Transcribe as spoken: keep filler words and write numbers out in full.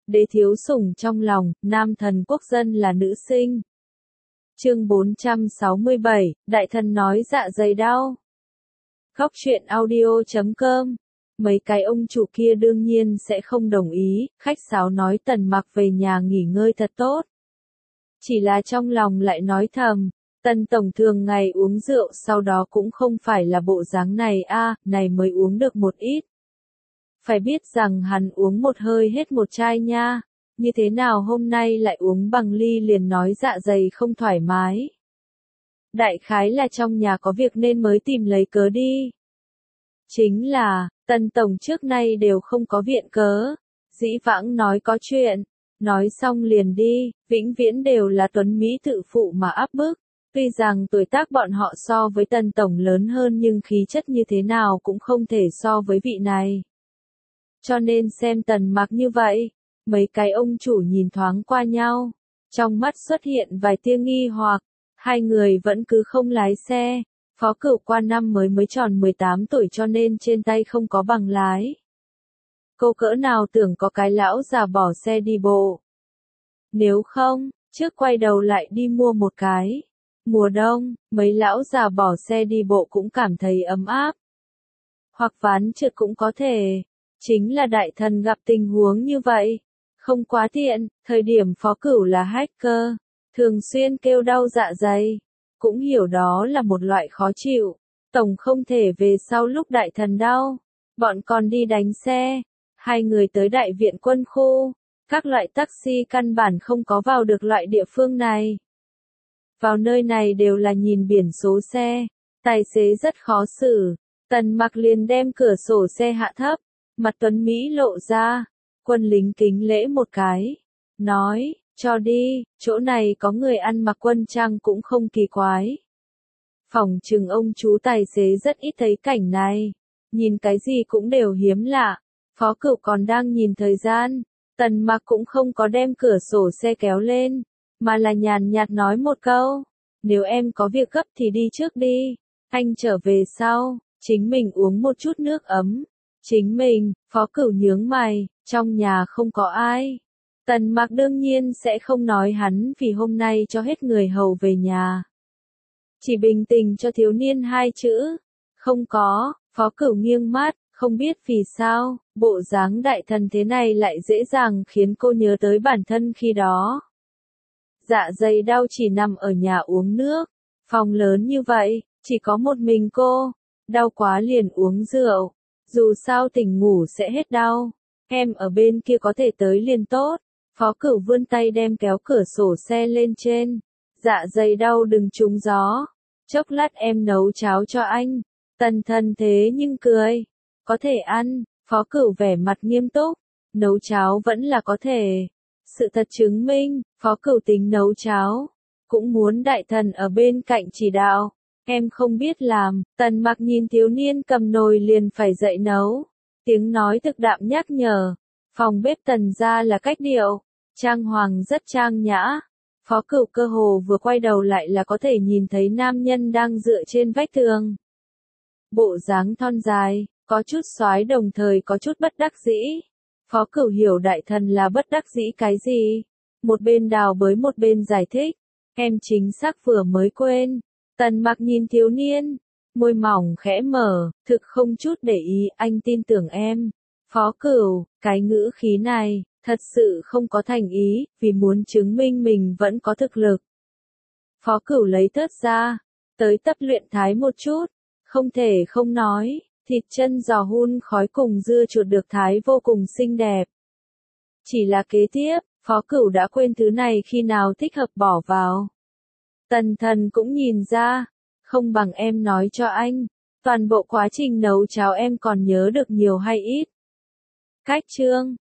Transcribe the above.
đế thiếu sủng trong lòng, nam thần quốc dân là nữ sinh. Chương bốn trăm sáu mươi bảy, đại thần nói dạ dày đau. Góc truyện audio chấm com. Mấy cái ông chủ kia đương nhiên sẽ không đồng ý, khách sáo nói Tần Mặc về nhà nghỉ ngơi thật tốt. Chỉ là trong lòng lại nói thầm, Tần tổng thường ngày uống rượu sau đó cũng không phải là bộ dáng này a, này mới uống được một ít. Phải biết rằng hắn uống một hơi hết một chai nha, như thế nào hôm nay lại uống bằng ly liền nói dạ dày không thoải mái. Đại khái là trong nhà có việc nên mới tìm lấy cớ đi. Chính là, Tần tổng trước nay đều không có viện cớ, dĩ vãng nói có chuyện, nói xong liền đi, vĩnh viễn đều là tuấn Mỹ tự phụ mà áp bức. Tuy rằng tuổi tác bọn họ so với Tần tổng lớn hơn nhưng khí chất như thế nào cũng không thể so với vị này. Cho nên xem Tần Mặc như vậy, mấy cái ông chủ nhìn thoáng qua nhau, trong mắt xuất hiện vài tia nghi hoặc, hai người vẫn cứ không lái xe. Phó Cửu qua năm mới mới tròn mười tám tuổi cho nên trên tay không có bằng lái. Cô cỡ nào tưởng có cái lão già bỏ xe đi bộ. Nếu không, trước quay đầu lại đi mua một cái. Mùa đông, mấy lão già bỏ xe đi bộ cũng cảm thấy ấm áp. Hoặc ván trượt cũng có thể. Chính là đại thần gặp tình huống như vậy. Không quá tiện, thời điểm Phó Cửu là hacker, thường xuyên kêu đau dạ dày. Cũng hiểu đó là một loại khó chịu. Tổng không thể về sau lúc đại thần đau. Bọn còn đi đánh xe. Hai người tới đại viện quân khu. Các loại taxi căn bản không có vào được loại địa phương này. Vào nơi này đều là nhìn biển số xe. Tài xế rất khó xử. Tần Mặc liền đem cửa sổ xe hạ thấp. Mặt tuấn Mỹ lộ ra. Quân lính kính lễ một cái. Nói. Cho đi, chỗ này có người ăn mặc quân trang cũng không kỳ quái. Phòng trừng ông chú tài xế rất ít thấy cảnh này. Nhìn cái gì cũng đều hiếm lạ. Phó Cửu còn đang nhìn thời gian. Tần Mặc cũng không có đem cửa sổ xe kéo lên. Mà là nhàn nhạt nói một câu. Nếu em có việc gấp thì đi trước đi. Anh trở về sau. Chính mình uống một chút nước ấm. Chính mình, Phó Cửu nhướng mày. Trong nhà không có ai. Tần Mặc đương nhiên sẽ không nói hắn vì hôm nay cho hết người hầu về nhà. Chỉ bình tình cho thiếu niên hai chữ. Không có, Phó Cửu nghiêng mắt, không biết vì sao, bộ dáng đại thần thế này lại dễ dàng khiến cô nhớ tới bản thân khi đó. Dạ dày đau chỉ nằm ở nhà uống nước, phòng lớn như vậy, chỉ có một mình cô, đau quá liền uống rượu, dù sao tỉnh ngủ sẽ hết đau, em ở bên kia có thể tới liền tốt. Phó Cửu vươn tay đem kéo cửa sổ xe lên trên. Dạ dày đau đừng trúng gió. Chốc lát em nấu cháo cho anh. Tần thần thế nhưng cười. Có thể ăn. Phó Cửu vẻ mặt nghiêm túc. Nấu cháo vẫn là có thể. Sự thật chứng minh, Phó Cửu tính nấu cháo. Cũng muốn đại thần ở bên cạnh chỉ đạo. Em không biết làm. Tần Mặc nhìn thiếu niên cầm nồi liền phải dậy nấu. Tiếng nói thực đạm nhắc nhở. Phòng bếp Tần gia là cách điệu. Trang hoàng rất trang nhã. Phó Cửu cơ hồ vừa quay đầu lại là có thể nhìn thấy nam nhân đang dựa trên vách tường. Bộ dáng thon dài, có chút xoái đồng thời có chút bất đắc dĩ. Phó Cửu hiểu đại thần là bất đắc dĩ cái gì. Một bên đào bới một bên giải thích. Em chính xác vừa mới quên. Tần Mặc nhìn thiếu niên. Môi mỏng khẽ mở, thực không chút để ý, anh tin tưởng em. Phó Cửu, cái ngữ khí này. Thật sự không có thành ý, vì muốn chứng minh mình vẫn có thực lực. Phó Cửu lấy thớt ra, tới tập luyện thái một chút, không thể không nói, thịt chân giò hun khói cùng dưa chuột được thái vô cùng xinh đẹp. Chỉ là kế tiếp, Phó Cửu đã quên thứ này khi nào thích hợp bỏ vào. Tần thần cũng nhìn ra, không bằng em nói cho anh, toàn bộ quá trình nấu cháo em còn nhớ được nhiều hay ít. Cách chương